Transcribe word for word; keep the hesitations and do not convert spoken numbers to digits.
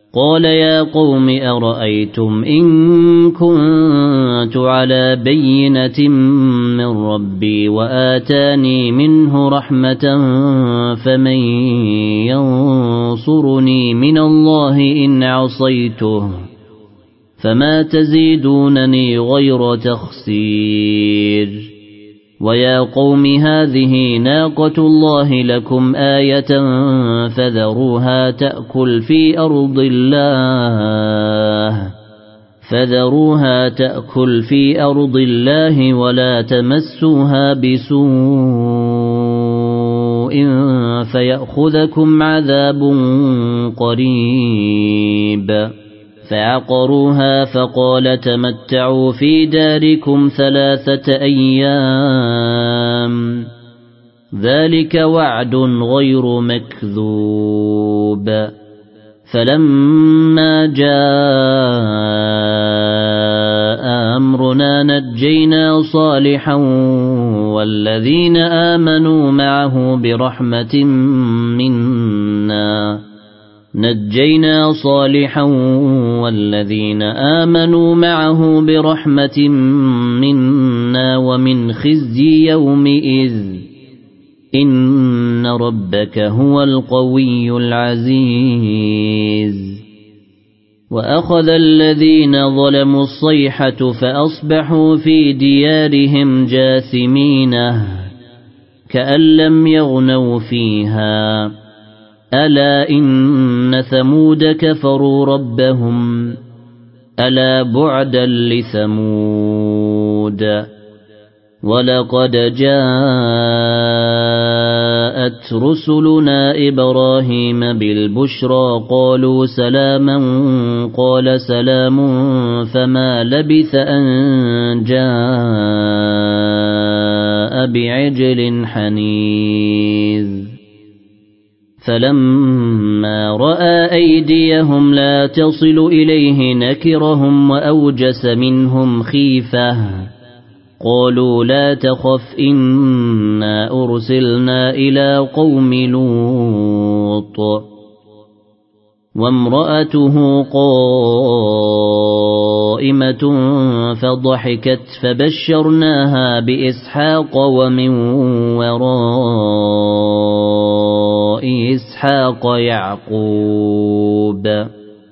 قال يا قوم أرأيتم إن كنت على بينة من ربي وآتاني منه رحمة فمن ينصرني من الله إن عصيته فما تزيدونني غير تخسير ويا قوم هذه ناقة الله لكم آية فذروها تأكل في أرض الله فذروها تأكل في أرض الله ولا تمسوها بسوء فيأخذكم عذاب قريب فعقروها فقال تمتعوا في داركم ثلاثة أيام ذلك وعد غير مكذوب فلما جاء أمرنا نجينا صالحا والذين آمنوا معه برحمة منا نجينا صالحا والذين آمنوا معه برحمة منا ومن خزي يومئذ إن ربك هو القوي العزيز وأخذ الذين ظلموا الصيحة فأصبحوا في ديارهم جاثمين كأن لم يغنوا فيها ألا إن ثمود كفروا ربهم ألا بعدا لثمود ولقد جاءت رسلنا إبراهيم بالبشرى قالوا سلاما قال سلام فما لبث أن جاء بعجل حنيذ فلما رأى أيديهم لا تصل إليه نكرهم وأوجس منهم خيفة قالوا لا تخف إنا أرسلنا إلى قوم لوط وامرأته قائمة فضحكت فبشرناها بإسحاق ومن وراء إسحاق يعقوب